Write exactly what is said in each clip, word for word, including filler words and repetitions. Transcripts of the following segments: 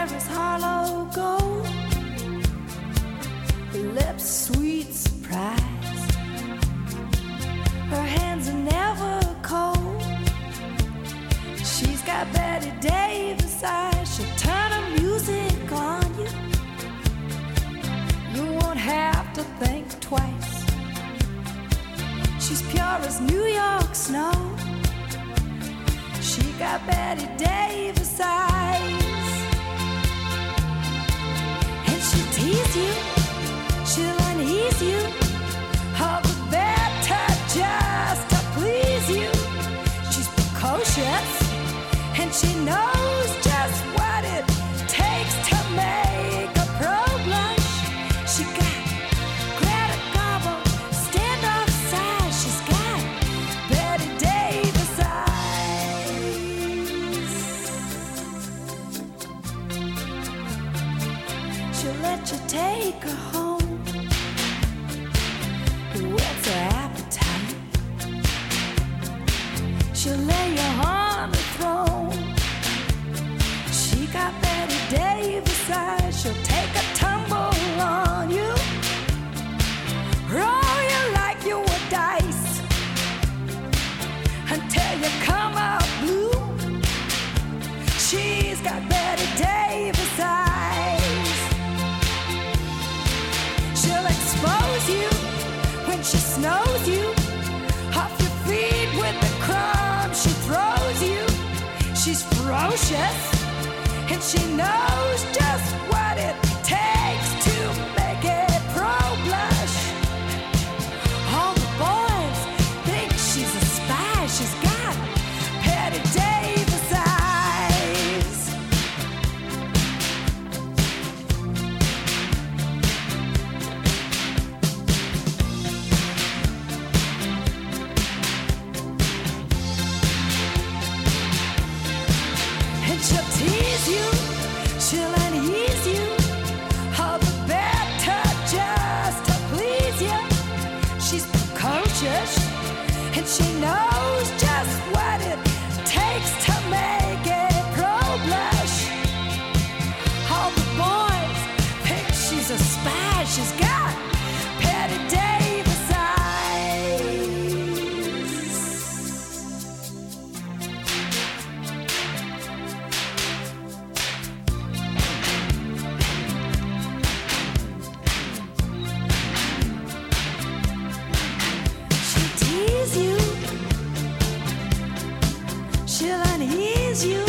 is Harlow gold, her lips sweet surprise, her hands are never cold. She's got Betty Davis eyes, she'll turn her music on you. You won't have to think twice. She's pure as New York snow. She got Betty Davis eyes. And she'll tease you, she'll unease you, all the better just to please you. She's precocious, and she knows just what it takes to make a pro blush. She got Greta Garbo, stand off side. She's got Betty Davis eyes. She'll let you take her home, whet's her appetite. She'll lay you on the throne. She got Betty Davis eyes. She'll take a tumble on you, roll you like you were dice, until you come out blue. She's got Betty Davis eyes. She'll expose you when she snows you off your feet with the crumbs she throws you. She's ferocious, and she knows just what it takes to make it pro blush. All the boys think she's a spy. She's got Betty Davis eyes. And she'll tease you, she'll unease you, all the better just to please you. She's precocious, and she knows just what it takes to make it pro blush. All the boys think she's a spy. She's got Betty Davis eyes. She'll tease you, she'll unease you,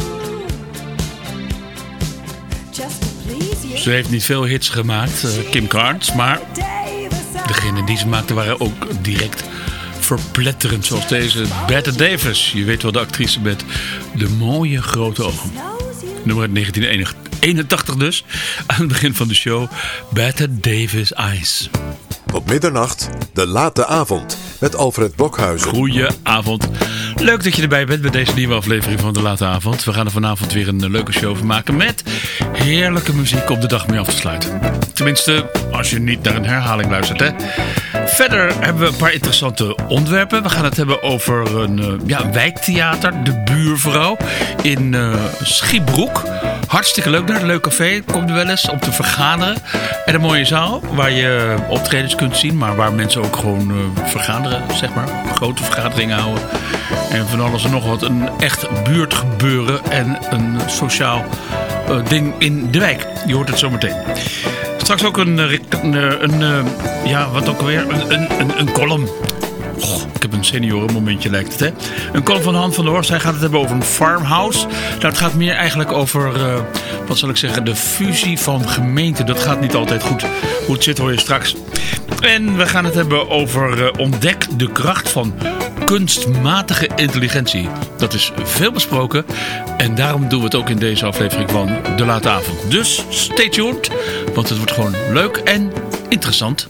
just to please you. Ze heeft niet veel hits gemaakt, uh, Kim Carnes, maar degene die ze maakte waren ook direct verpletterend. Zoals deze Bette Davis. Je weet wel, de actrice met de mooie grote ogen. Nummer uit negentien eenentachtig dus. Aan het begin van de show. Bette Davis Eyes. Op middernacht, de late avond. Met Alfred Blokhuizen. Goedenavond. Leuk dat je erbij bent bij deze nieuwe aflevering van de late avond. We gaan er vanavond weer een leuke show van maken. Met heerlijke muziek om de dag mee af te sluiten. Tenminste, als je niet naar een herhaling luistert, hè. Verder hebben we een paar interessante onderwerpen. We gaan het hebben over een uh, ja, wijktheater, De Buurvrouw, in uh, Schiebroek. Hartstikke leuk, naar een leuk café. Kom er wel eens om te vergaderen. En een mooie zaal waar je optredens kunt zien, maar waar mensen ook gewoon uh, vergaderen, zeg maar. Grote vergaderingen houden. En van alles en nog wat. Een echt buurtgebeuren en een sociaal uh, ding in de wijk. Je hoort het zo meteen. Straks ook een, een, een, een, een ja, wat ook alweer, een, een, een, een column. Oh, ik heb een senioren momentje lijkt het, hè. Een column van Han van der Horst. Hij gaat het hebben over een farmhouse. Nou, het gaat meer eigenlijk over, uh, wat zal ik zeggen, de fusie van gemeenten. Dat gaat niet altijd goed. Hoe het zit hoor je straks. En we gaan het hebben over uh, ontdek de kracht van kunstmatige intelligentie. Dat is veel besproken. En daarom doen we het ook in deze aflevering van De Late Avond. Dus stay tuned. Want het wordt gewoon leuk en interessant.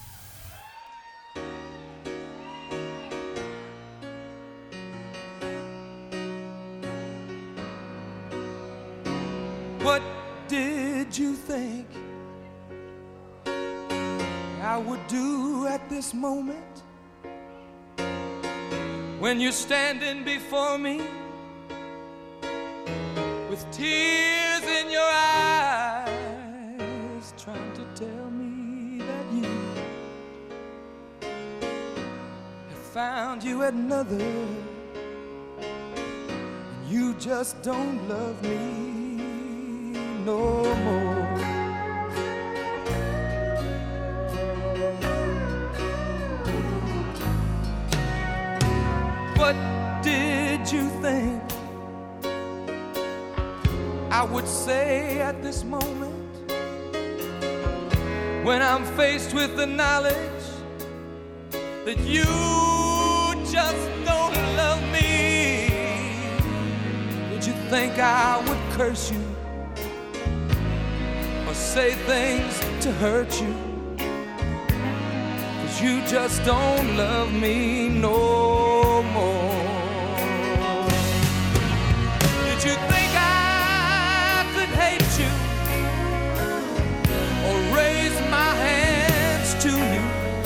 What did you think I would do at this moment when you're standing before me with tears in your eyes? found you another, and you just don't love me no more. What did you think I would say at this moment, when I'm faced with the knowledge that you just don't love me? Did you think I would curse you or say things to hurt you? 'Cause you just don't love me no more. Did you think I could hate you or raise my hands to you?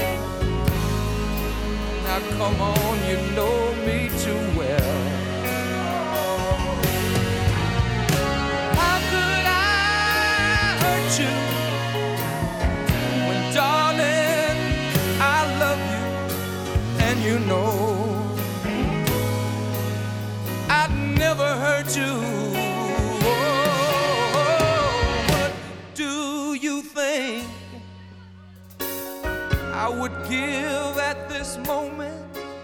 Now come on, you know me too well. How could I hurt you when, darling, I love you and you know I'd never hurt you? I would give at this moment.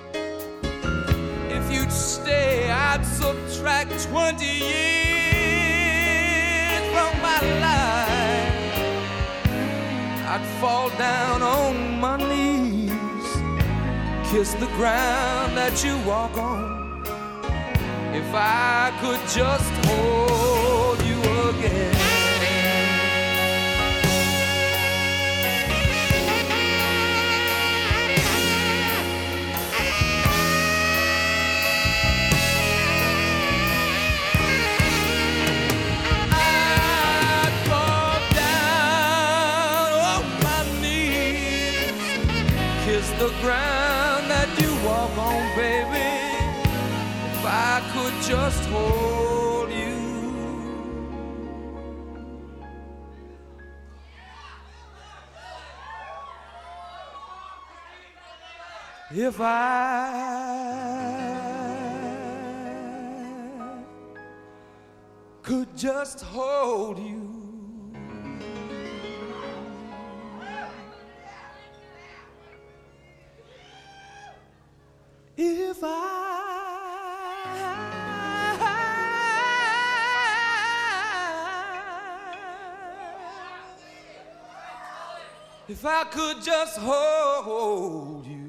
If you'd stay, I'd subtract twenty years from my life. I'd fall down on my knees, kiss the ground that you walk on, if I could just hold you again. The ground that you walk on, baby, if I could just hold you. If I could just hold you. If I, if I could just hold you.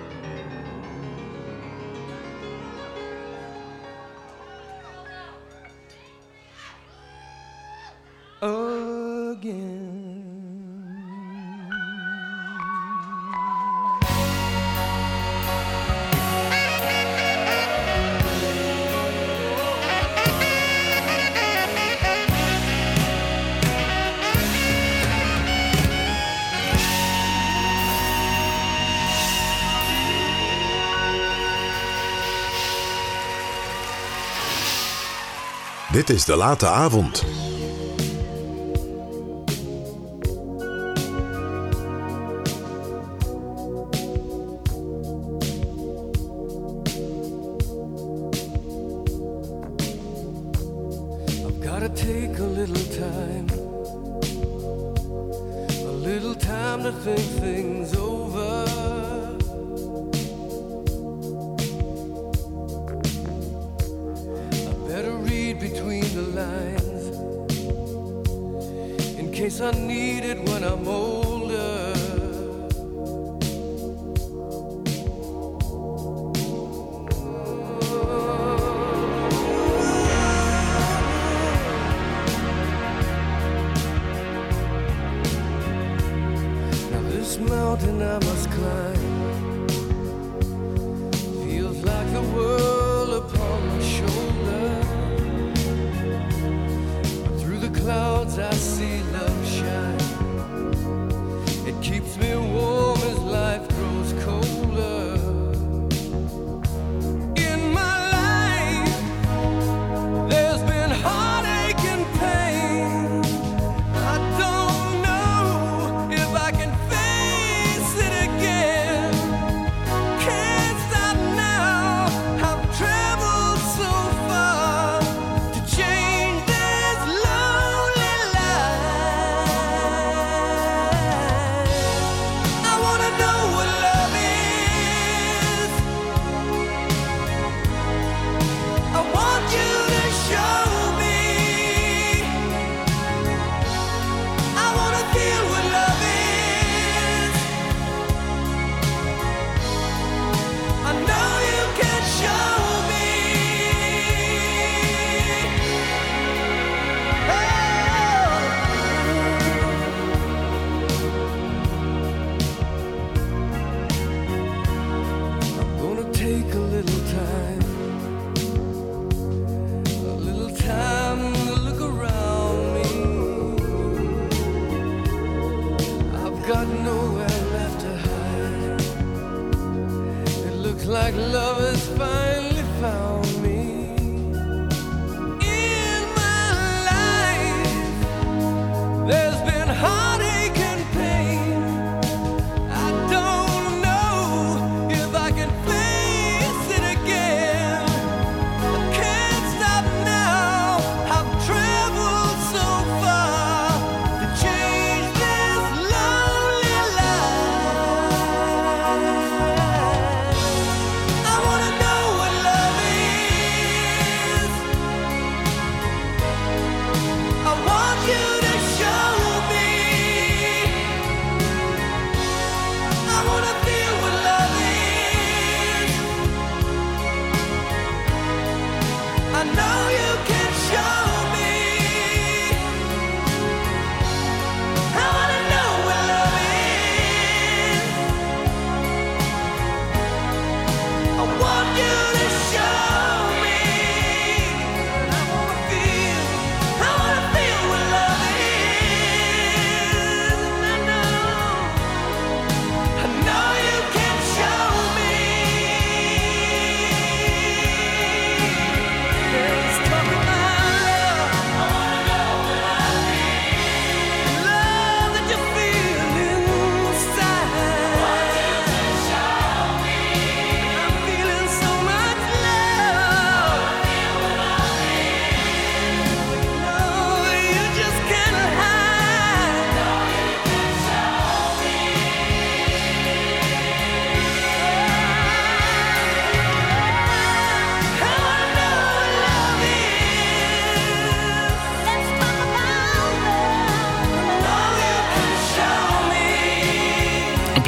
Again. Dit is De Late Avond. I've gotta take a little time, a little time to think things over. Between the lines, in case I need it when I'm older. Now this mountain I must climb feels like the world upon my shoulder. Clouds I see love shine. It keeps me warm as life grows colder. In my life there's been heartache and pain. I don't know if I can face it again. Can't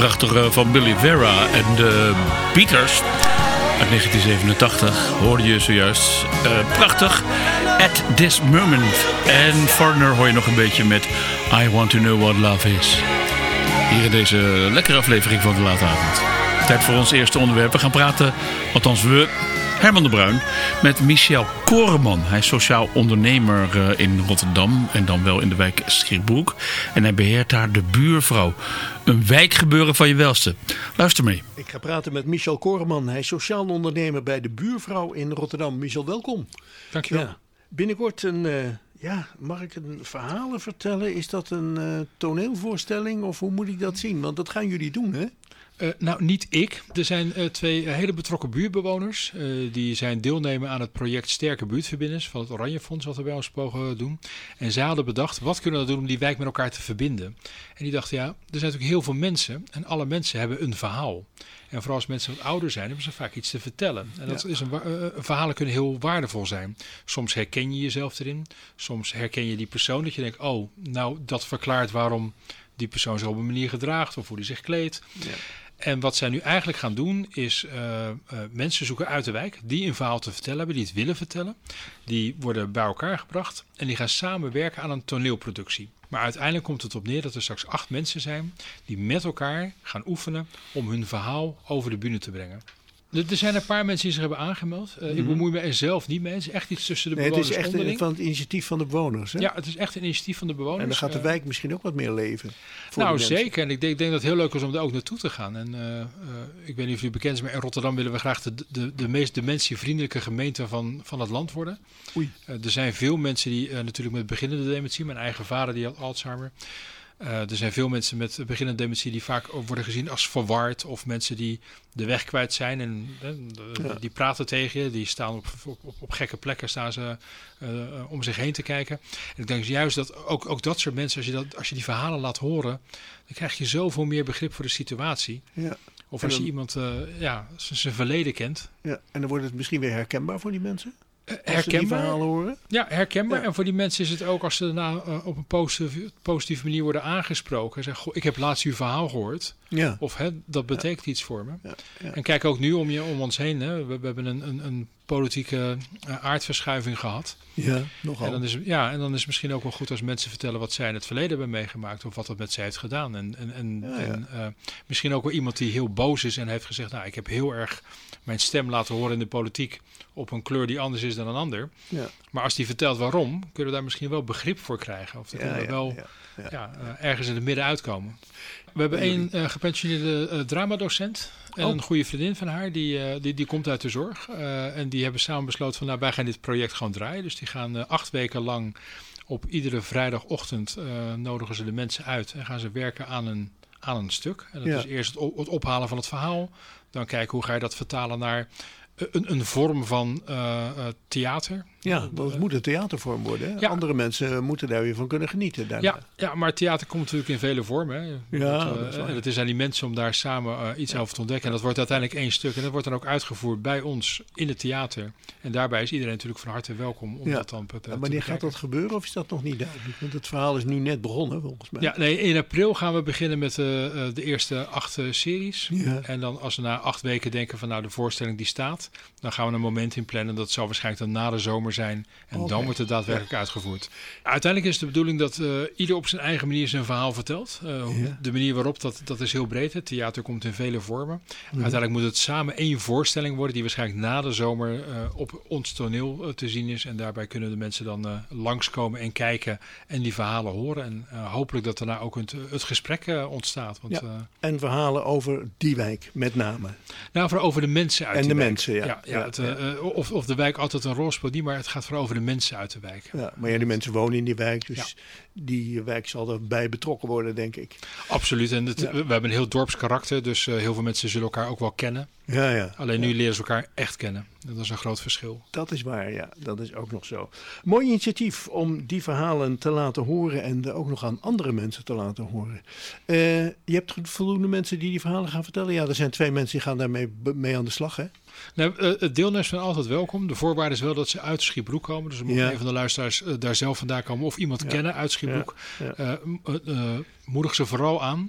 prachtige van Billy Vera en de Beaters uit negentien zevenentachtig. Hoorde je zojuist. Uh, prachtig. At This Moment. En Foreigner hoor je nog een beetje met I Want To Know What Love Is. Hier in deze lekkere aflevering van de late avond. Tijd voor ons eerste onderwerp. We gaan praten, althans we, Herman de Bruin, met Michel Koreman. Hij is sociaal ondernemer uh, in Rotterdam en dan wel in de wijk Schiebroek. En hij beheert daar de Buurvrouw. Een wijkgebeuren van je welste. Luister mee. Ik ga praten met Michel Koreman. Hij is sociaal ondernemer bij de Buurvrouw in Rotterdam. Michel, welkom. Dankjewel. Ja, binnenkort een, uh, ja, mag ik een verhalen vertellen? Is dat een uh, toneelvoorstelling of hoe moet ik dat zien? Want dat gaan jullie doen, hè? Uh, nou, niet ik. Er zijn uh, twee hele betrokken buurtbewoners. Uh, die zijn deelnemer aan het project Sterke Buurtverbinders van het Oranje Fonds, wat we bij ons mogen doen. En zij hadden bedacht, wat kunnen we doen om die wijk met elkaar te verbinden? En die dachten, ja, er zijn natuurlijk heel veel mensen en alle mensen hebben een verhaal. En vooral als mensen wat ouder zijn, hebben ze vaak iets te vertellen. En dat ja. is een, uh, verhalen kunnen heel waardevol zijn. Soms herken je jezelf erin. Soms herken je die persoon dat je denkt, oh, nou, dat verklaart waarom die persoon zich op een manier gedraagt of hoe die zich kleedt. Ja. En wat zij nu eigenlijk gaan doen is uh, uh, mensen zoeken uit de wijk die een verhaal te vertellen hebben, die het willen vertellen. Die worden bij elkaar gebracht en die gaan samenwerken aan een toneelproductie. Maar uiteindelijk komt het op neer dat er straks acht mensen zijn die met elkaar gaan oefenen om hun verhaal over de bühne te brengen. Er zijn een paar mensen die zich hebben aangemeld. Uh, mm-hmm. Ik bemoei me er zelf niet mee. Het is echt iets tussen de nee, bewoners onderling. Het is echt onderling. van het initiatief van de bewoners. Hè? Ja, het is echt een initiatief van de bewoners. En dan gaat de wijk misschien ook wat meer leven. Nou, zeker. En ik denk, ik denk dat het heel leuk is om er ook naartoe te gaan. En uh, uh, ik weet niet of jullie bekend zijn, maar in Rotterdam willen we graag de, de, de meest dementievriendelijke gemeente van, van het land worden. Oei. Uh, er zijn veel mensen die uh, natuurlijk met beginnende dementie, mijn eigen vader die had Alzheimer. Uh, er zijn veel mensen met beginnende dementie die vaak worden gezien als verward of mensen die de weg kwijt zijn en uh, ja. die praten tegen je, die staan op, op, op, op gekke plekken staan ze uh, om zich heen te kijken. En ik denk juist dat ook, ook dat soort mensen, als je, dat, als je die verhalen laat horen, dan krijg je zoveel meer begrip voor de situatie. Ja. Of als dan, je iemand uh, ja, zijn verleden kent. Ja. En dan wordt het misschien weer herkenbaar voor die mensen? Uh, herkenbaar. Die verhalen horen? Ja, herkenbaar. Ja. En voor die mensen is het ook als ze daarna uh, op een positieve, positieve manier worden aangesproken. Zeggen, goh, ik heb laatst uw verhaal gehoord. Ja. Of hè, dat betekent ja. iets voor me. Ja. Ja. En kijk ook nu om, je, om ons heen. Hè. We, we hebben een, een, een politieke uh, aardverschuiving gehad. Ja, nogal. En dan, is, ja, en dan is het misschien ook wel goed als mensen vertellen wat zij in het verleden hebben meegemaakt. Of wat het met zij heeft gedaan. En, en, en, ja, ja. en uh, misschien ook wel iemand die heel boos is en heeft gezegd, nou, ik heb heel erg mijn stem laten horen in de politiek op een kleur die anders is dan een ander. Ja. Maar als die vertelt waarom, kunnen we daar misschien wel begrip voor krijgen. Of dan ja, kunnen we ja, wel ja, ja. Ja, uh, ergens in het midden uitkomen. We hebben één uh, gepensioneerde uh, dramadocent. En oh. een goede vriendin van haar, die, uh, die, die komt uit de zorg. Uh, en die hebben samen besloten van, nou, wij gaan dit project gewoon draaien. Dus die gaan uh, acht weken lang op iedere vrijdagochtend uh, nodigen ze de mensen uit. En gaan ze werken aan een, aan een stuk. En dat ja. is eerst het, op, het ophalen van het verhaal. Dan kijken hoe ga je dat vertalen naar Een, een vorm van uh, uh, theater. Ja, dat uh, moet een theatervorm worden. Hè? Ja. Andere mensen moeten daar weer van kunnen genieten. Ja, ja, maar theater komt natuurlijk in vele vormen. Hè. Ja, dat, uh, dat is en het is aan die mensen om daar samen uh, iets ja. over te ontdekken. En dat wordt uiteindelijk één stuk. En dat wordt dan ook uitgevoerd bij ons in het theater. En daarbij is iedereen natuurlijk van harte welkom om ja. dat dan te, te Wanneer gaat dat gebeuren of is dat nog niet duidelijk? Want het verhaal is nu net begonnen volgens mij. Ja, nee, in april gaan we beginnen met uh, uh, de eerste acht uh, series. Ja. En dan als we na acht weken denken van nou de voorstelling die staat, dan gaan we een moment in plannen. Dat zal waarschijnlijk dan na de zomer zijn. En okay. dan wordt het daadwerkelijk ja. uitgevoerd. Uiteindelijk is de bedoeling dat uh, ieder op zijn eigen manier zijn verhaal vertelt. Uh, ja. De manier waarop, dat, dat is heel breed. Het theater komt in vele vormen. Ja. Uiteindelijk moet het samen één voorstelling worden die waarschijnlijk na de zomer uh, op ons toneel uh, te zien is. En daarbij kunnen de mensen dan uh, langskomen en kijken en die verhalen horen. En uh, hopelijk dat daarna ook het, het gesprek uh, ontstaat. Want, ja. uh, en verhalen over die wijk met name. Nou, vooral over de mensen uit en die de wijk. mensen, ja. ja, ja, ja, het, ja. Uh, of, of de wijk altijd een rol speelt, niet, maar het gaat vooral over de mensen uit de wijk. Ja, maar ja, die mensen wonen in die wijk, dus ja. die wijk zal erbij betrokken worden, denk ik. Absoluut. En het, ja. we hebben een heel dorpskarakter, dus uh, heel veel mensen zullen elkaar ook wel kennen. Ja, ja. Alleen nu ja. leren ze elkaar echt kennen. Dat is een groot verschil. Dat is waar, ja. Dat is ook nog zo. Mooi initiatief om die verhalen te laten horen en ook nog aan andere mensen te laten horen. Uh, je hebt voldoende mensen die die verhalen gaan vertellen? Ja, er zijn twee mensen die gaan daarmee mee aan de slag, hè? Nou, uh, het deelnemers zijn altijd welkom. De voorwaarde is wel dat ze uit Schiebroek komen. Dus er moet ja. een van de luisteraars uh, daar zelf vandaan komen of iemand ja. kennen uit Schiebroek. Ja. Ja. Uh, uh, uh, moedig ze vooral aan.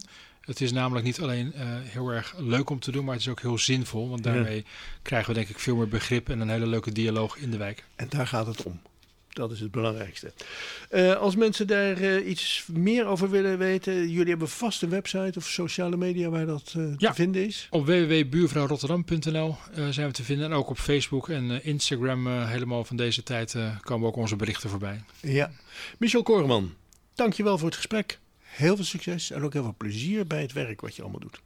Het is namelijk niet alleen uh, heel erg leuk om te doen, maar het is ook heel zinvol. Want daarmee ja. krijgen we denk ik veel meer begrip en een hele leuke dialoog in de wijk. En daar gaat het om. Dat is het belangrijkste. Uh, als mensen daar uh, iets meer over willen weten, jullie hebben vast een website of sociale media waar dat uh, ja, te vinden is? Op w w w punt buurvrouw rotterdam punt n l uh, zijn we te vinden. En ook op Facebook en uh, Instagram uh, helemaal van deze tijd uh, komen ook onze berichten voorbij. Ja. Michel Koreman, dankjewel voor het gesprek. Heel veel succes en ook heel veel plezier bij het werk wat je allemaal doet.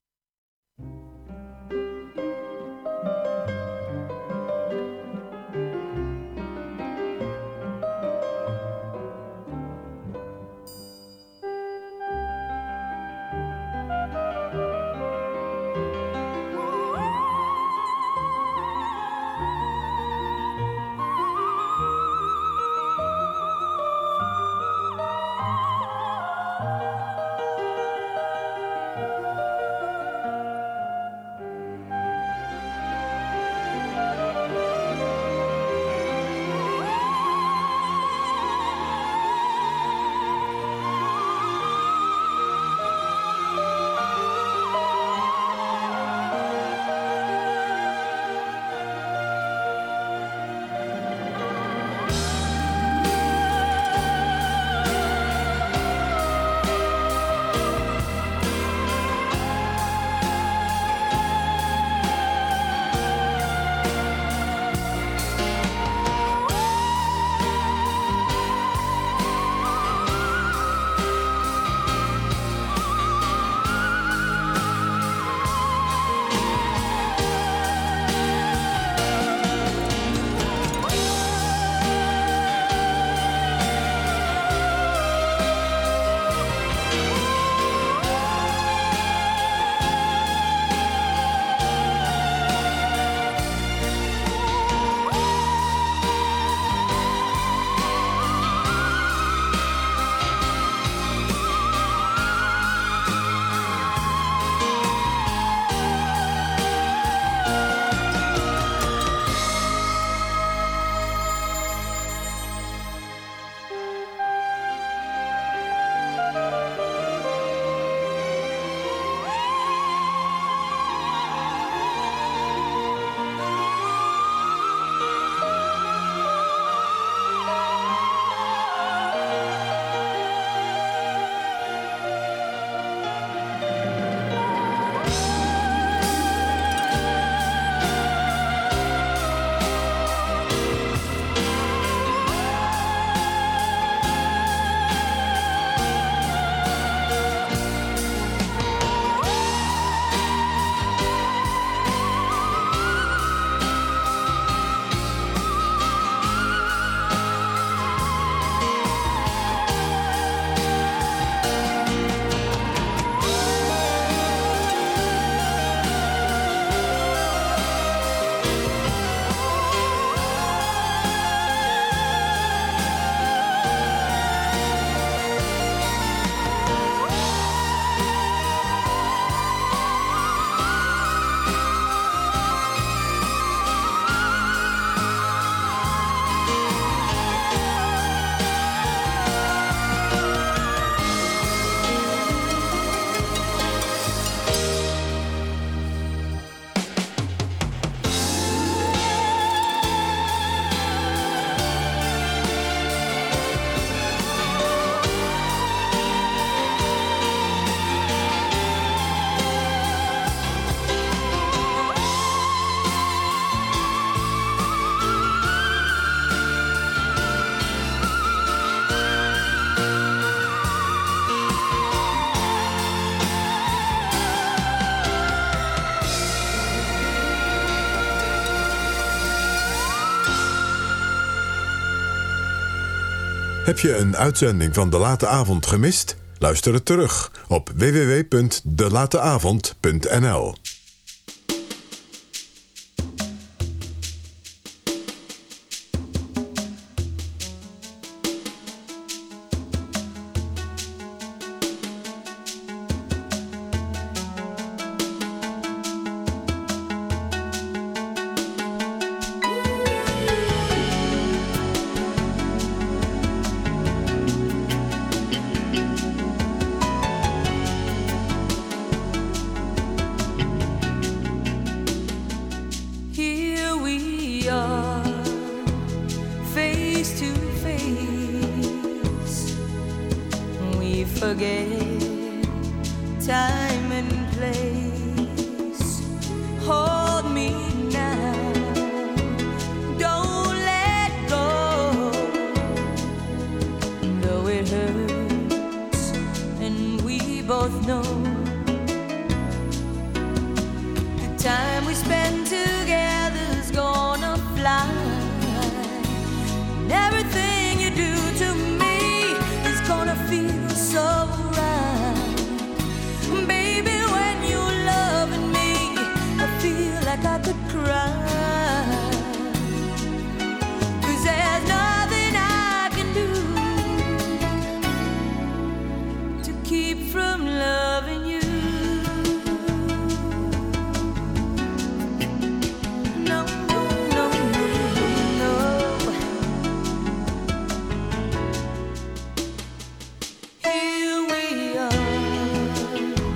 Heb je een uitzending van De Late Avond gemist? Luister het terug op w w w punt de late avond punt n l. forget time and place. Hold me now, don't let go. Though it hurts and we both know the time we spend together's gonna fly. And everything you do to me is gonna feel so right. Baby, when you're loving me, I feel like I could cry. 'Cause there's nothing I can do to keep from loving you. No, no, no, no, no. Here we are,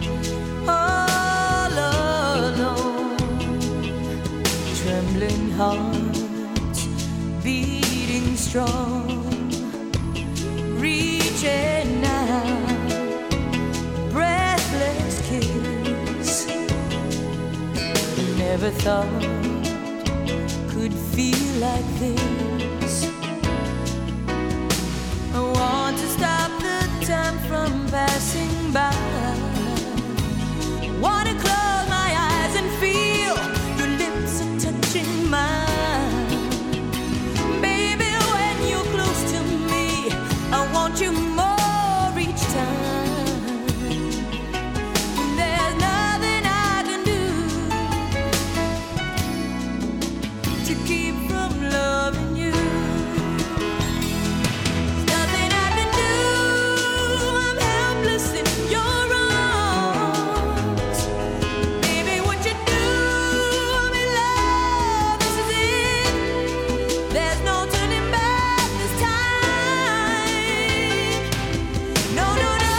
all alone, trembling hearts beating strong, reaching out, breathless kiss. Never thought could feel like this. I want to stop the time from passing by. Wanna close my eyes and feel your lips are touching mine. Baby, when you're close to me, I want you more each time. There's nothing I can do to keep from loving you. There's nothing I can do. I'm helpless in your arms. Baby, what you do, I'm in love. This is it. There's no turning back this time. No, no, no.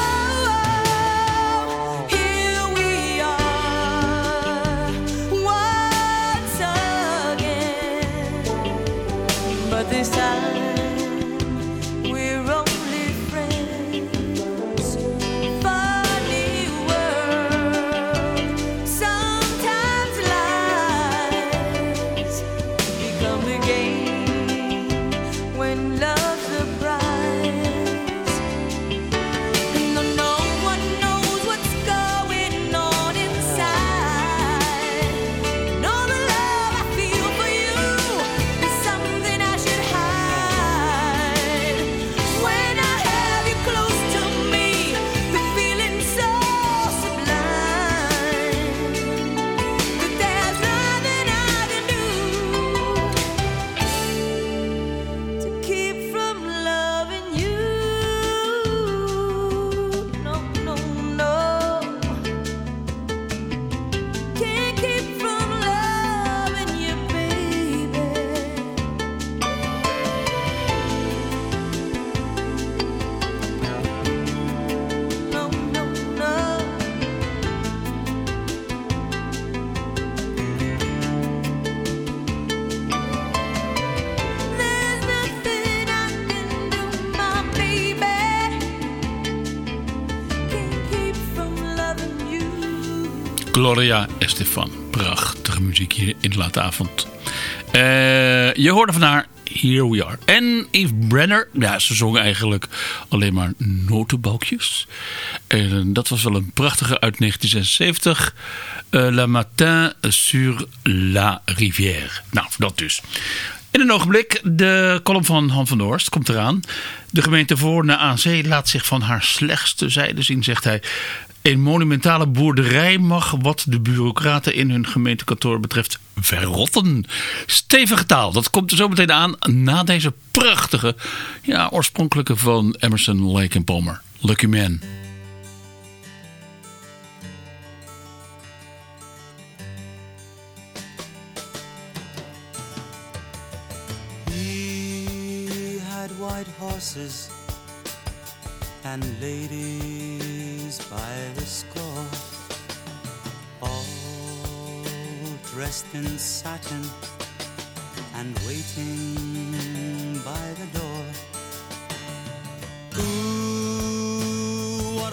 Here we are once again. But this time we're only friends. Funny world, sometimes lies become the game when love's the prize. No, no one knows what's going on inside. And all the love I feel for you is something I should hide. When I have you close to me, the feeling's so sublime that there's nothing I can do to keep from loving you. No, no, no. Can't keep from loving you, baby. No, no, no. There's nothing I can do, my baby. Can't keep from loving you. Gloria Estefan. Prachtige muziek hier in de late avond. Eh, je hoorde van haar Here We Are. En Eve Brenner. Ja, ze zong eigenlijk alleen maar notenbalkjes. En dat was wel een prachtige uit negentien zesenzeventig. Eh, La Matin sur la Rivière. Nou, dat dus. In een ogenblik, de column van Han van der Horst komt eraan. De gemeente Voorne aan Zee laat zich van haar slechtste zijde zien, zegt hij. Een monumentale boerderij mag wat de bureaucraten in hun gemeentekantoor betreft verrotten. Stevige taal, dat komt er zo meteen aan na deze prachtige, ja, oorspronkelijke van Emerson, Lake en Palmer. Lucky Man. He had white horses and ladies by the score, all dressed in satin and waiting by the door. Ooh,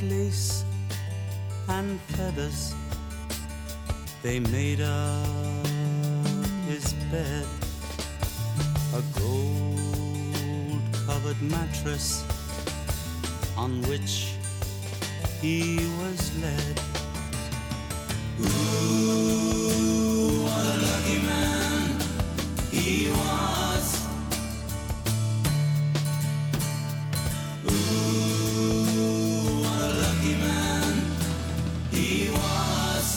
lace and feathers, they made up his bed. A gold-covered mattress on which he was led. Ooh, what a lucky man he was. Ooh, what a lucky man he was.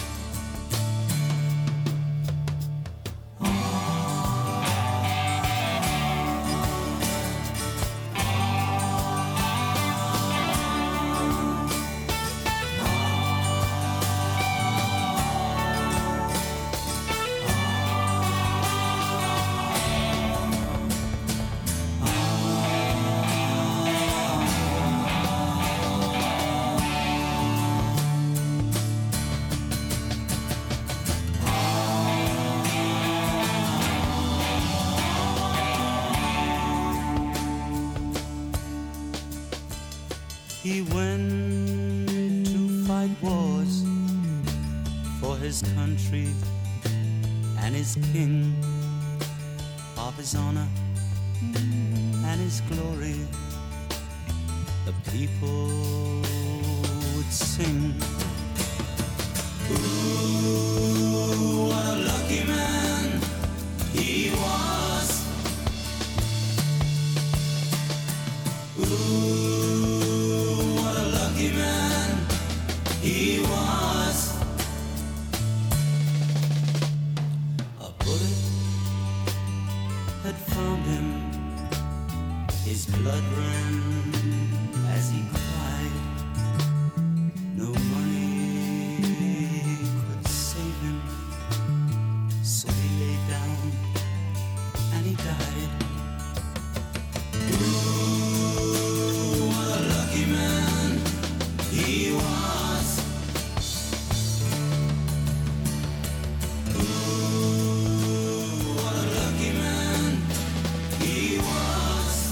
He went to fight wars for his country and his king, of his honor and his glory. The people would sing. Ooh, what a lucky man he was. Ooh, man he was. A bullet had found him. His blood ran as he cried. No money could save him, so he lay down and he died. Ooh, what a lucky man he was. Ooh, what a lucky man he was.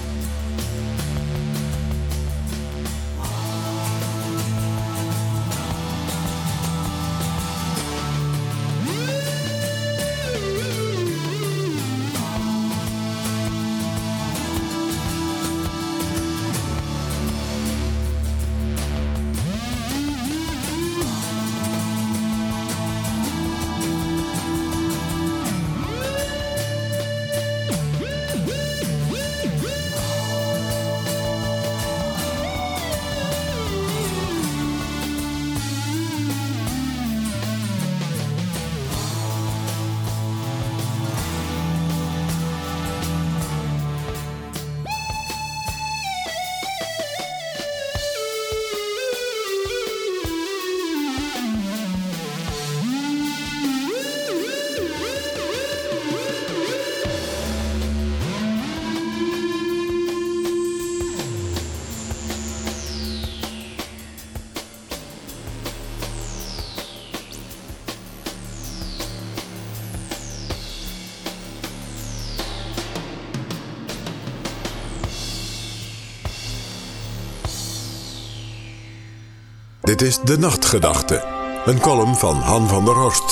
Dit is De Nachtgedachte, een column van Han van der Horst.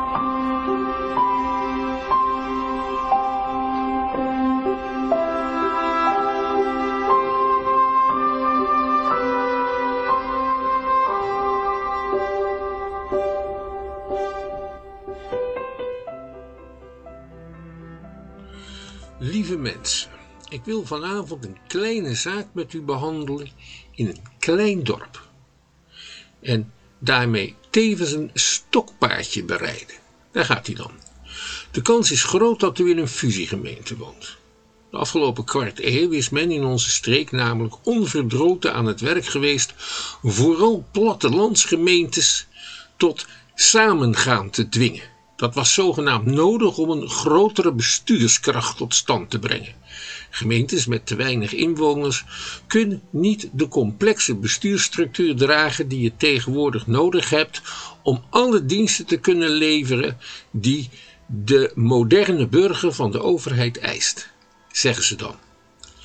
Lieve mensen, ik wil vanavond een kleine zaak met u behandelen in een klein dorp. En daarmee tevens een stokpaardje bereiden. Daar gaat hij dan. De kans is groot dat u in een fusiegemeente woont. De afgelopen kwart eeuw is men in onze streek namelijk onverdroten aan het werk geweest vooral plattelandsgemeentes tot samengaan te dwingen. Dat was zogenaamd nodig om een grotere bestuurskracht tot stand te brengen. Gemeentes met te weinig inwoners kunnen niet de complexe bestuursstructuur dragen die je tegenwoordig nodig hebt om alle diensten te kunnen leveren die de moderne burger van de overheid eist, zeggen ze dan.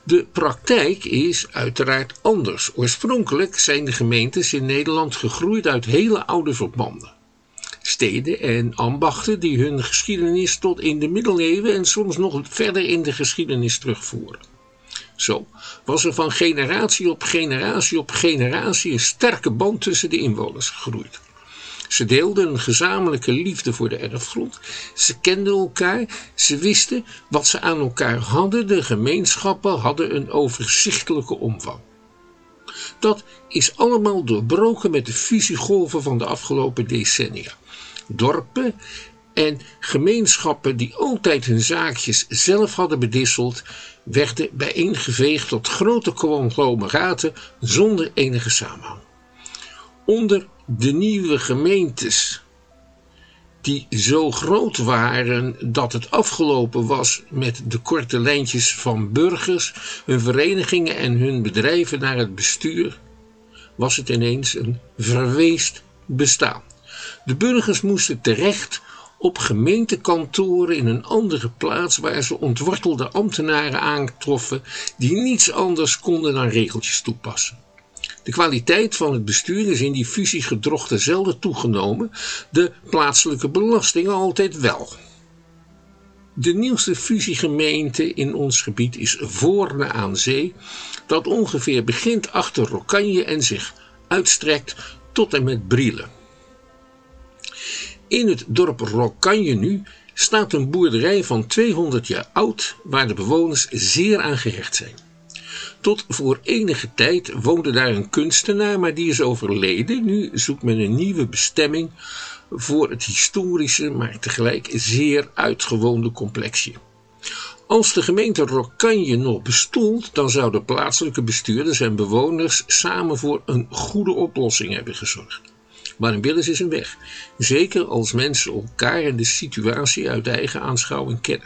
De praktijk is uiteraard anders. Oorspronkelijk zijn de gemeentes in Nederland gegroeid uit hele oude verbanden. Steden en ambachten die hun geschiedenis tot in de middeleeuwen en soms nog verder in de geschiedenis terugvoeren. Zo was er van generatie op generatie op generatie een sterke band tussen de inwoners gegroeid. Ze deelden een gezamenlijke liefde voor de erfgrond. Ze kenden elkaar. Ze wisten wat ze aan elkaar hadden. De gemeenschappen hadden een overzichtelijke omvang. Dat is allemaal doorbroken met de fusiegolven van de afgelopen decennia. Dorpen en gemeenschappen die altijd hun zaakjes zelf hadden bedisseld, werden bijeengeveegd tot grote conglomeraten zonder enige samenhang. Onder de nieuwe gemeentes, die zo groot waren dat het afgelopen was met de korte lijntjes van burgers, hun verenigingen en hun bedrijven naar het bestuur, was het ineens een verweest bestaan. De burgers moesten terecht op gemeentekantoren in een andere plaats waar ze ontwortelde ambtenaren aantroffen die niets anders konden dan regeltjes toepassen. De kwaliteit van het bestuur is in die fusiegedrochten zelden toegenomen, de plaatselijke belastingen altijd wel. De nieuwste fusiegemeente in ons gebied is Voorne aan Zee, dat ongeveer begint achter Rokkanje en zich uitstrekt tot en met Brielen. In het dorp Rokkanje nu staat een boerderij van tweehonderd jaar oud waar de bewoners zeer aan gehecht zijn. Tot voor enige tijd woonde daar een kunstenaar, maar die is overleden. Nu zoekt men een nieuwe bestemming voor het historische, maar tegelijk zeer uitgewoonde complexje. Als de gemeente Rokkanje nog bestond, dan zouden plaatselijke bestuurders en bewoners samen voor een goede oplossing hebben gezorgd. Maar een wil is een weg, zeker als mensen elkaar en de situatie uit eigen aanschouwing kennen.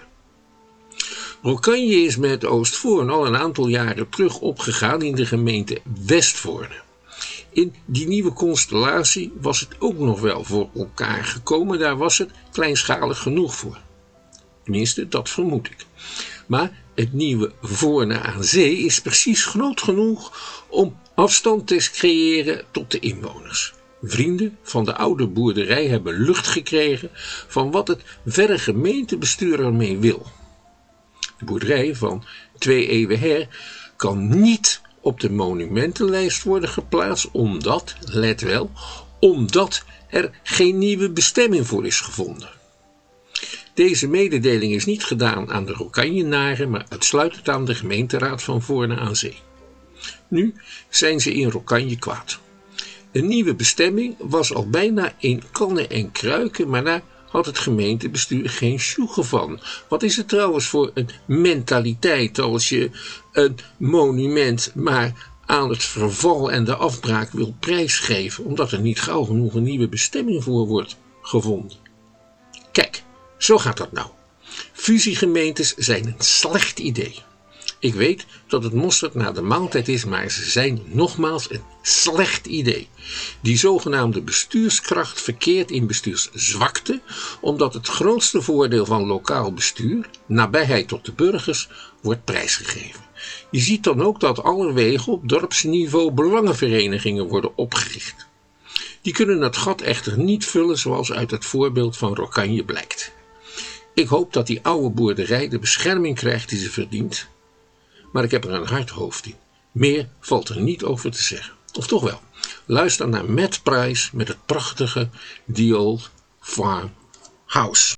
Rokkanje is met Oostvoorne al een aantal jaren terug opgegaan in de gemeente Westvoorne. In die nieuwe constellatie was het ook nog wel voor elkaar gekomen, daar was het kleinschalig genoeg voor. Tenminste, dat vermoed ik. Maar het nieuwe Voorne aan Zee is precies groot genoeg om afstand te creëren tot de inwoners. Vrienden van de oude boerderij hebben lucht gekregen van wat het verre gemeentebestuur ermee wil. De boerderij van twee eeuwen her kan niet op de monumentenlijst worden geplaatst omdat, let wel, omdat er geen nieuwe bestemming voor is gevonden. Deze mededeling is niet gedaan aan de Rokkanjenaren, maar uitsluitend aan de gemeenteraad van Voorne aan Zee. Nu zijn ze in Rokkanje kwaad. Een nieuwe bestemming was al bijna in kannen en kruiken, maar daar had het gemeentebestuur geen sjoegen van. Wat is het trouwens voor een mentaliteit als je een monument maar aan het verval en de afbraak wil prijsgeven, omdat er niet gauw genoeg een nieuwe bestemming voor wordt gevonden? Kijk, zo gaat dat nou. Fusiegemeentes zijn een slecht idee. Ik weet dat het mosterd na de maaltijd is, maar ze zijn nogmaals een slecht idee. Die zogenaamde bestuurskracht verkeert in bestuurszwakte, omdat het grootste voordeel van lokaal bestuur, nabijheid tot de burgers, wordt prijsgegeven. Je ziet dan ook dat allerwege op dorpsniveau belangenverenigingen worden opgericht. Die kunnen het gat echter niet vullen zoals uit het voorbeeld van Rokkanje blijkt. Ik hoop dat die oude boerderij de bescherming krijgt die ze verdient, maar ik heb er een hard hoofd in. Meer valt er niet over te zeggen. Of toch wel. Luister naar Matt Price met het prachtige The Old Farm House.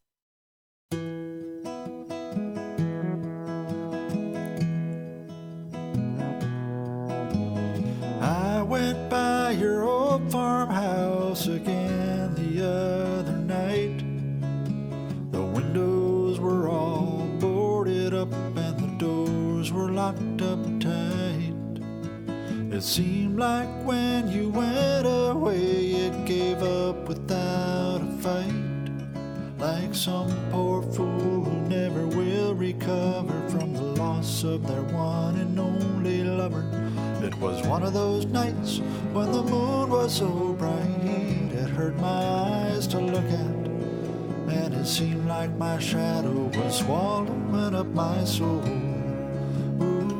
I went by your old farmhouse again the other night. The windows were all boarded up and the doors were locked up tight. It seemed like when you went away it gave up without a fight. Like some poor fool who never will recover from the loss of their one and only lover. It was one of those nights when the moon was so bright it hurt my eyes to look at, and it seemed like my shadow was swallowing up my soul. Ooh.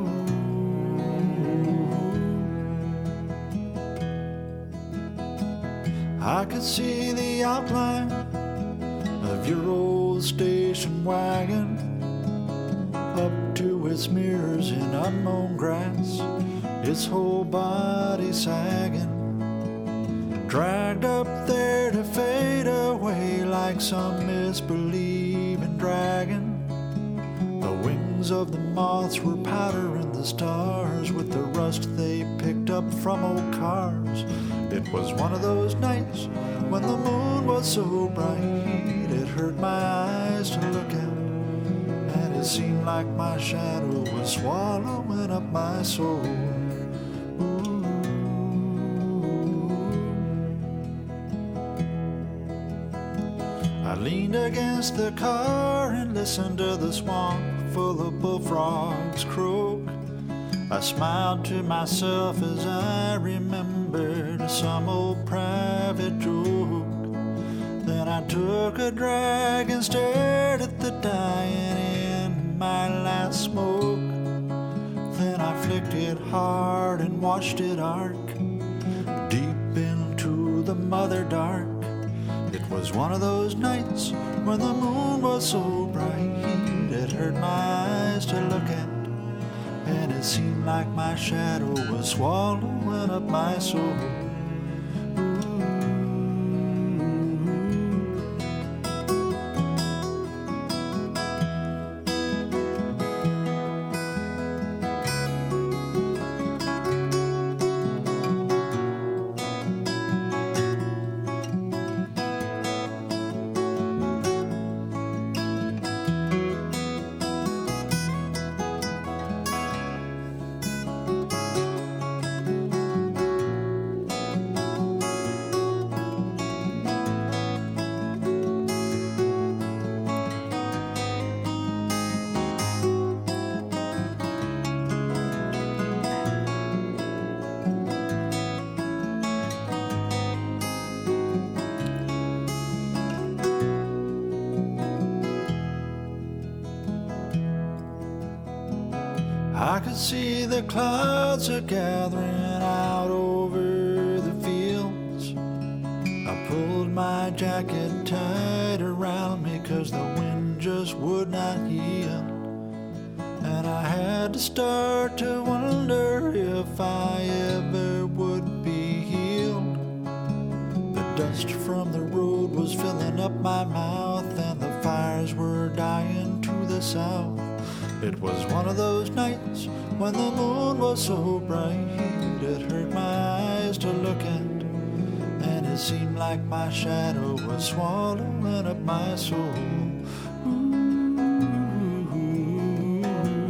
I could see the outline of your old station wagon up to its mirrors in unmown grass, its whole body sagging, dragged up there to fade away like some misbelieving dragon. The wings of the moths were powdering the stars with the rust they picked up from old cars. It was one of those nights when the moon was so bright it hurt my eyes to look at, and it seemed like my shadow was swallowing up my soul. Ooh. I leaned against the car and listened to the swamp full of bullfrogs croak. I smiled to myself as I remembered some old private joke. Then I took a drag and stared at the dying in my last smoke. Then I flicked it hard and watched it arc deep into the mother dark. It was one of those nights when the moon was so bright it hurt my eyes to look at, and it seemed like my shadow was swallowing up my soul. I could see the clouds are gathering out over the fields. I pulled my jacket tight around me 'cause the wind just would not yield. And I had to start to wonder if I ever would be healed. The dust from the road was filling up my mouth, and the fires were dying to the south. It was one of those nights when the moon was so bright it hurt my eyes to look at, and it seemed like my shadow was swallowing up my soul. Ooh.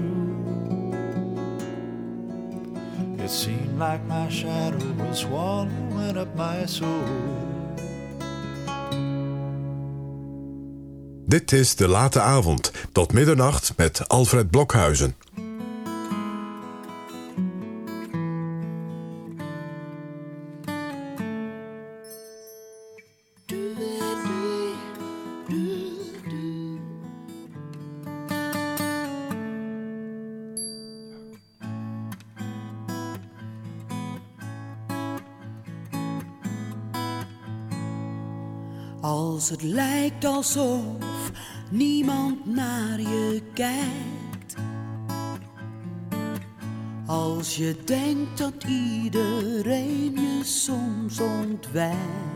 It seemed like my shadow was swallowing up my soul. Dit is De Late Avond, tot middernacht met Alfred Blokhuizen. Als het lijkt alsof niemand naar je kijkt, als je denkt dat iedereen je soms ontwijkt,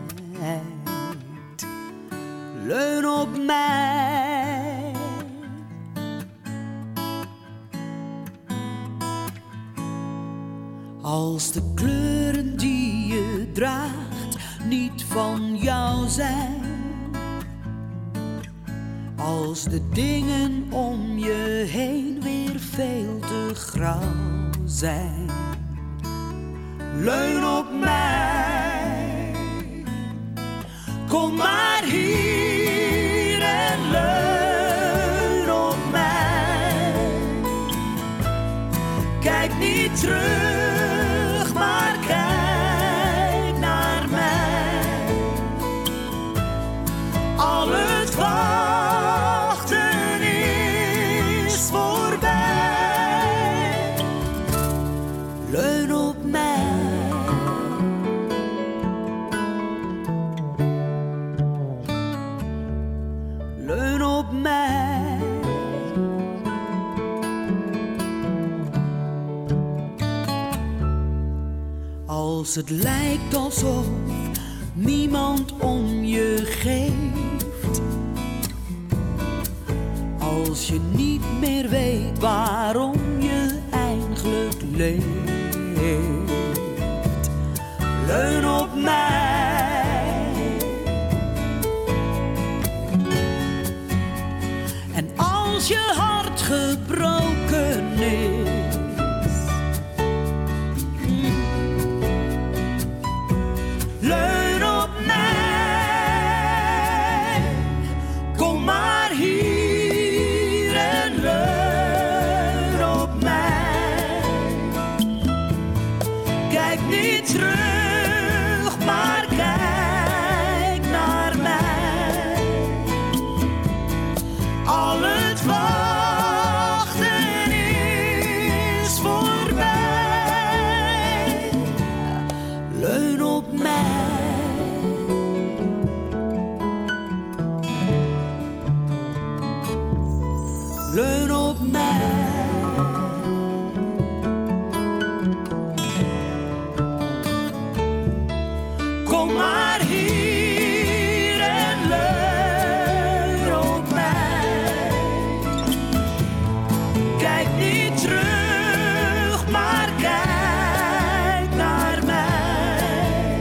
leun op mij. Als de kleuren die je draagt niet van jou zijn, als de dingen om je heen weer veel te grauw zijn, leun op mij. Kom maar hier en leun op mij. Kijk niet terug, maar kijk naar mij. Al het wachten is voorbij. Leun op mij. Als het lijkt alsof niemand om je geeft. Als je niet meer weet waarom je eigenlijk leeft. Leun op mij. En als je hart gebroken is. Leun op mij, kom maar hier en leun op mij. Kijk niet terug, maar kijk naar mij. Al het wachten is voorbij. Leun op mij. Leun op mij. Kom maar hier en leun op mij. Kijk niet terug, maar kijk naar mij.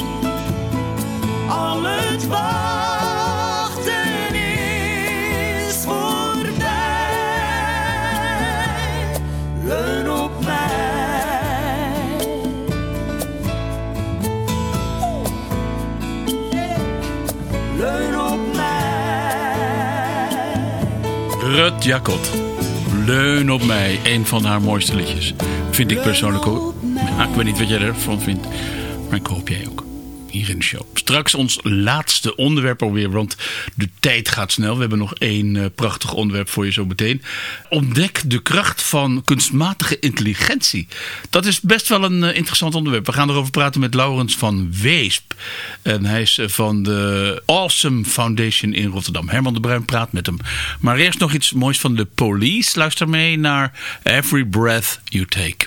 Al het wachten is voorbij. Leun op mij. Leun op mij. Rut Jacot. Leun op mij. Een van haar mooiste liedjes. Vind ik persoonlijk ook. Ja, ik weet niet wat jij ervan vindt. Maar ik hoop jij ook. Hier in de show. Straks ons laatste onderwerp alweer, want de tijd gaat snel. We hebben nog één uh, prachtig onderwerp voor je zo meteen. Ontdek de kracht van kunstmatige intelligentie. Dat is best wel een uh, interessant onderwerp. We gaan erover praten met Laurens van Weesp. En hij is uh, van de Awesome Foundation in Rotterdam. Herman de Bruin praat met hem. Maar eerst nog iets moois van de Police. Luister mee naar Every Breath You Take.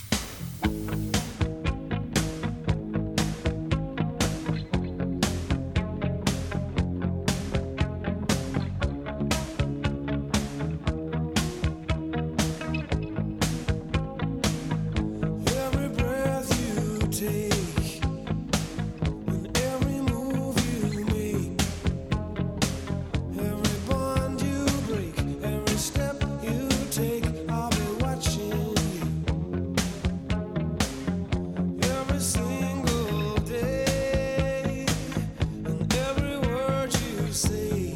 Every breath you take, and every move you make, every bond you break, every step you take, I'll be watching you. Every single day, and every word you say,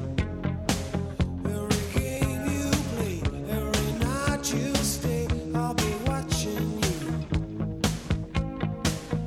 every game you play, every night you stay, I'll be watching you.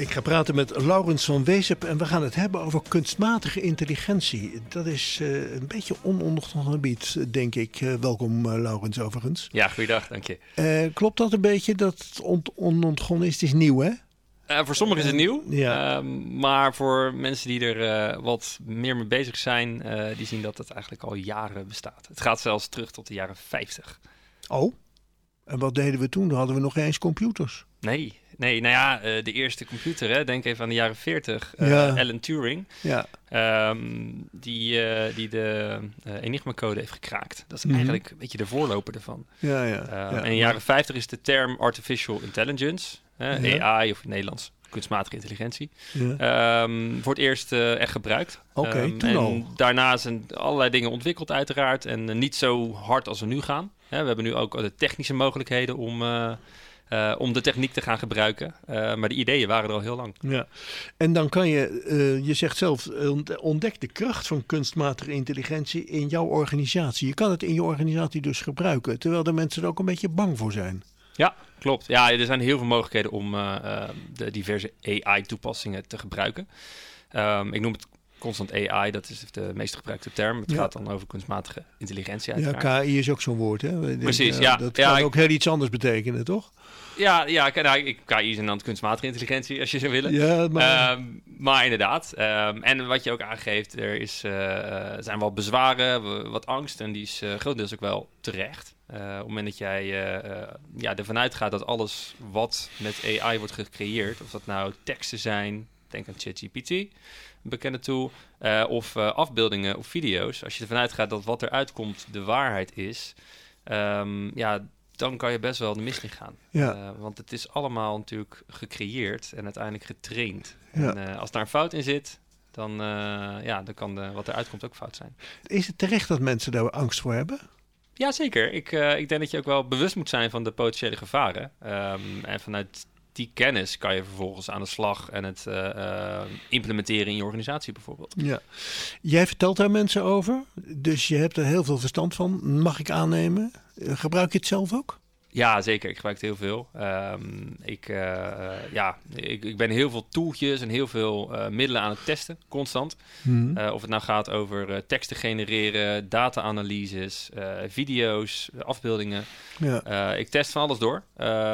Ik ga praten met Laurens van Weesep en we gaan het hebben over kunstmatige intelligentie. Dat is uh, een beetje onontgonnen gebied, denk ik. Uh, welkom, uh, Laurens, overigens. Ja, goeiedag, dank je. Uh, klopt dat een beetje dat het on- onontgonnen is? Het is nieuw, hè? Uh, voor sommigen is het nieuw, ja. uh, maar voor mensen die er uh, wat meer mee bezig zijn, uh, die zien dat het eigenlijk al jaren bestaat. Het gaat zelfs terug tot de jaren vijftig. Oh, en wat deden we toen? Dan hadden we nog eens computers. Nee, nee, nou ja, uh, de eerste computer, hè, denk even aan de jaren veertig, uh, ja. Alan Turing, ja. um, die, uh, die de uh, Enigma-code heeft gekraakt. Dat is mm-hmm. eigenlijk een beetje de voorloper ervan. Ja, ja, uh, ja. En in de jaren vijftig is de term artificial intelligence, uh, ja. A I of in het Nederlands kunstmatige intelligentie, ja. um, voor het eerst uh, echt gebruikt. Oké, okay, um, toen en al. Daarna zijn allerlei dingen ontwikkeld uiteraard en uh, niet zo hard als we nu gaan. Ja, we hebben nu ook de technische mogelijkheden om, uh, uh, om de techniek te gaan gebruiken. Uh, maar de ideeën waren er al heel lang. Ja. En dan kan je, uh, je zegt zelf, ontdek de kracht van kunstmatige intelligentie in jouw organisatie. Je kan het in je organisatie dus gebruiken, terwijl de mensen er ook een beetje bang voor zijn. Ja, klopt. Ja, er zijn heel veel mogelijkheden om uh, uh, de diverse A I-toepassingen te gebruiken. Um, ik noem het constant A I, dat is de meest gebruikte term. Het ja. gaat dan over kunstmatige intelligentie uiteraard. Ja, K I is ook zo'n woord, hè? Precies, ja. ja. Dat ja, kan ik, ook heel iets anders betekenen, toch? Ja, ja nou, K I is dan kunstmatige intelligentie, als je zou willen. Ja, maar... Um, maar inderdaad. Um, en wat je ook aangeeft, er is, uh, zijn wel bezwaren, wat angst. En die is uh, grotendeels ook wel terecht. Uh, op het moment dat jij uh, uh, ja, ervan uitgaat dat alles wat met A I wordt gecreëerd, of dat nou teksten zijn, denk aan ChatGPT, een bekende tool, uh, of uh, afbeeldingen of video's. Als je ervan uitgaat dat wat eruit komt de waarheid is, um, ja, dan kan je best wel de mist in gaan. Ja. Uh, want het is allemaal natuurlijk gecreëerd en uiteindelijk getraind. Ja. En uh, als daar een fout in zit, dan, uh, ja, dan kan de, wat eruit komt ook fout zijn. Is het terecht dat mensen daar angst voor hebben? Ja, zeker. Ik, uh, ik denk dat je ook wel bewust moet zijn van de potentiële gevaren. Um, en vanuit die kennis kan je vervolgens aan de slag en het uh, uh, implementeren in je organisatie bijvoorbeeld. Ja. Jij vertelt daar mensen over, dus je hebt er heel veel verstand van, mag ik aannemen. Uh, gebruik je het zelf ook? Ja, zeker. Ik gebruik het heel veel. Um, ik, uh, ja, ik, ik ben heel veel tooltjes en heel veel uh, middelen aan het testen, constant. Mm-hmm. Uh, of het nou gaat over uh, teksten genereren, data-analyses, uh, video's, afbeeldingen. Ja. Uh, ik test van alles door.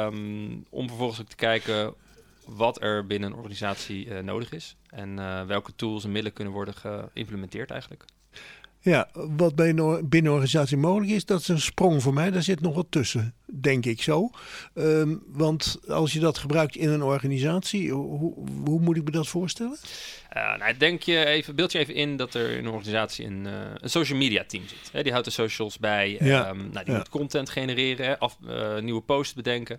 Um, om vervolgens ook te kijken wat er binnen een organisatie uh, nodig is. En uh, welke tools en middelen kunnen worden geïmplementeerd eigenlijk. Ja, wat bij een binnen een organisatie mogelijk is, dat is een sprong voor mij. Daar zit nog wat tussen, denk ik zo. Um, want als je dat gebruikt in een organisatie, hoe, hoe moet ik me dat voorstellen? Uh, nou, denk je even, beeld je even in dat er in een organisatie een, uh, een social media team zit. Hè? Die houdt de socials bij, ja. um, nou, die ja. moet content genereren, af, uh, nieuwe posts bedenken.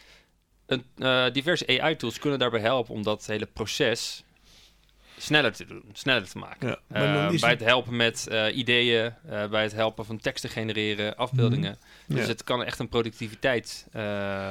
Een, uh, diverse A I-tools kunnen daarbij helpen om dat hele proces sneller te doen, sneller te maken. Ja, uh, bij het helpen met uh, ideeën, uh, bij het helpen van teksten genereren, afbeeldingen. Mm. Dus ja. het kan echt een productiviteit, uh,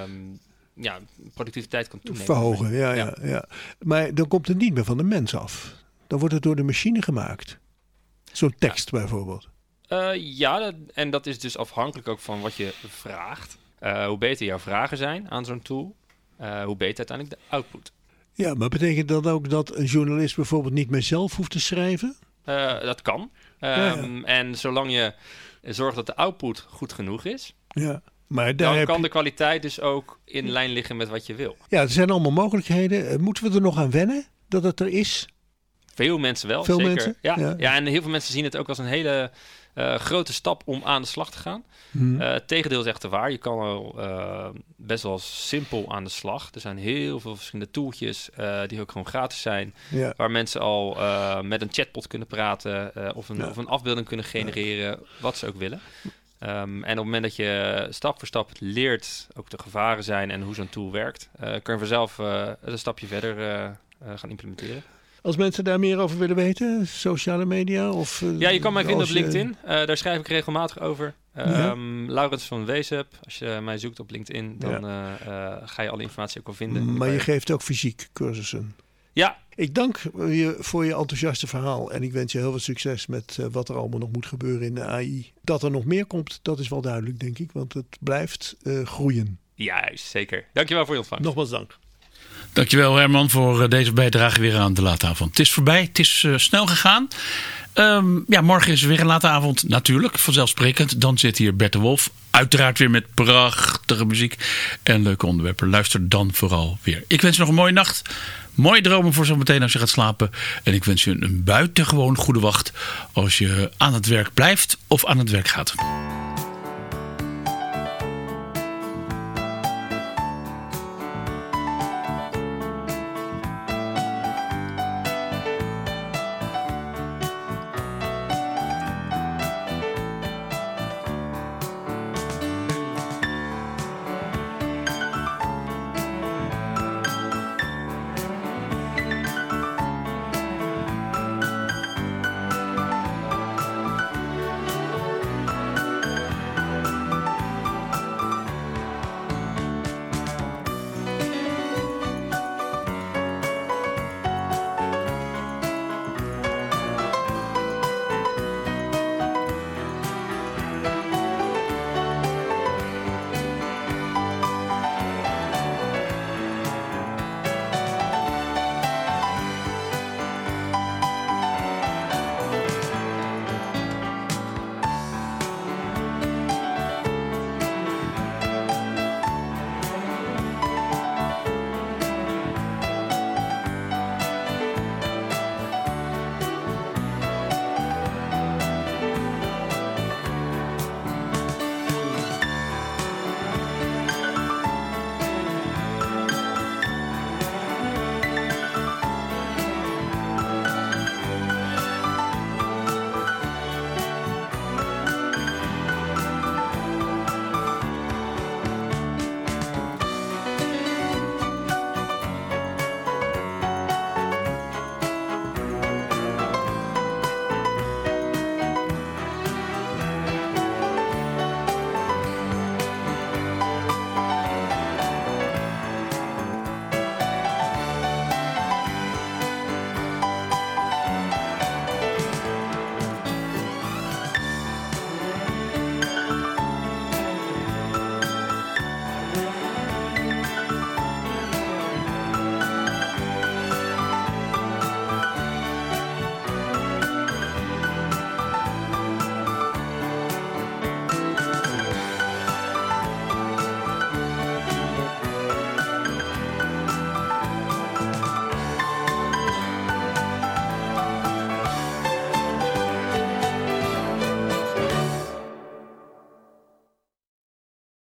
ja, productiviteit kan toenemen. Verhogen, ja, ja, ja. ja. Maar dan komt het niet meer van de mens af. Dan wordt het door de machine gemaakt. Zo'n tekst ja. bijvoorbeeld. Uh, ja, dat, en dat is dus afhankelijk ook van wat je vraagt. Uh, hoe beter jouw vragen zijn aan zo'n tool, uh, hoe beter uiteindelijk de output. Ja, maar betekent dat ook dat een journalist bijvoorbeeld niet meer zelf hoeft te schrijven? Uh, dat kan. Um, ja, ja. En zolang je zorgt dat de output goed genoeg is, ja, maar daar dan heb kan je... de kwaliteit dus ook in lijn liggen met wat je wil. Ja, er zijn allemaal mogelijkheden. Moeten we er nog aan wennen dat het er is? Veel mensen wel, veel zeker. Mensen? Ja, ja. ja, en heel veel mensen zien het ook als een hele uh, grote stap om aan de slag te gaan. Hmm. Uh, het tegendeel is echt te waar. Je kan al uh, best wel simpel aan de slag. Er zijn heel veel verschillende tooltjes uh, die ook gewoon gratis zijn. Ja. Waar mensen al uh, met een chatbot kunnen praten uh, of, een, ja. of een afbeelding kunnen genereren, ja. wat ze ook willen. Um, en op het moment dat je stap voor stap leert ook de gevaren zijn en hoe zo'n tool werkt, uh, kun je vanzelf uh, een stapje verder uh, uh, gaan implementeren. Als mensen daar meer over willen weten, sociale media? Of, uh, ja, je kan mij vinden op je... LinkedIn. Uh, daar schrijf ik regelmatig over. Um, ja. Laurens van Weesep. Als je mij zoekt op LinkedIn, dan ja. uh, uh, ga je alle informatie ook wel vinden. Maar je geeft ook fysiek cursussen. Ja. Ik dank je voor je enthousiaste verhaal. En ik wens je heel veel succes met uh, wat er allemaal nog moet gebeuren in de A I. Dat er nog meer komt, dat is wel duidelijk, denk ik. Want het blijft uh, groeien. Juist, zeker. Dankjewel voor je ontvangst. Nogmaals dank. Dankjewel Herman voor uh, deze bijdrage weer aan de late avond. Het is voorbij, het is uh, snel gegaan. Um, ja, morgen is er weer een late avond, natuurlijk, vanzelfsprekend. Dan zit hier Bert de Wolf, uiteraard weer met prachtige muziek en leuke onderwerpen. Luister dan vooral weer. Ik wens je nog een mooie nacht. Mooie dromen voor zometeen als je gaat slapen. En ik wens je een buitengewoon goede wacht als je aan het werk blijft of aan het werk gaat.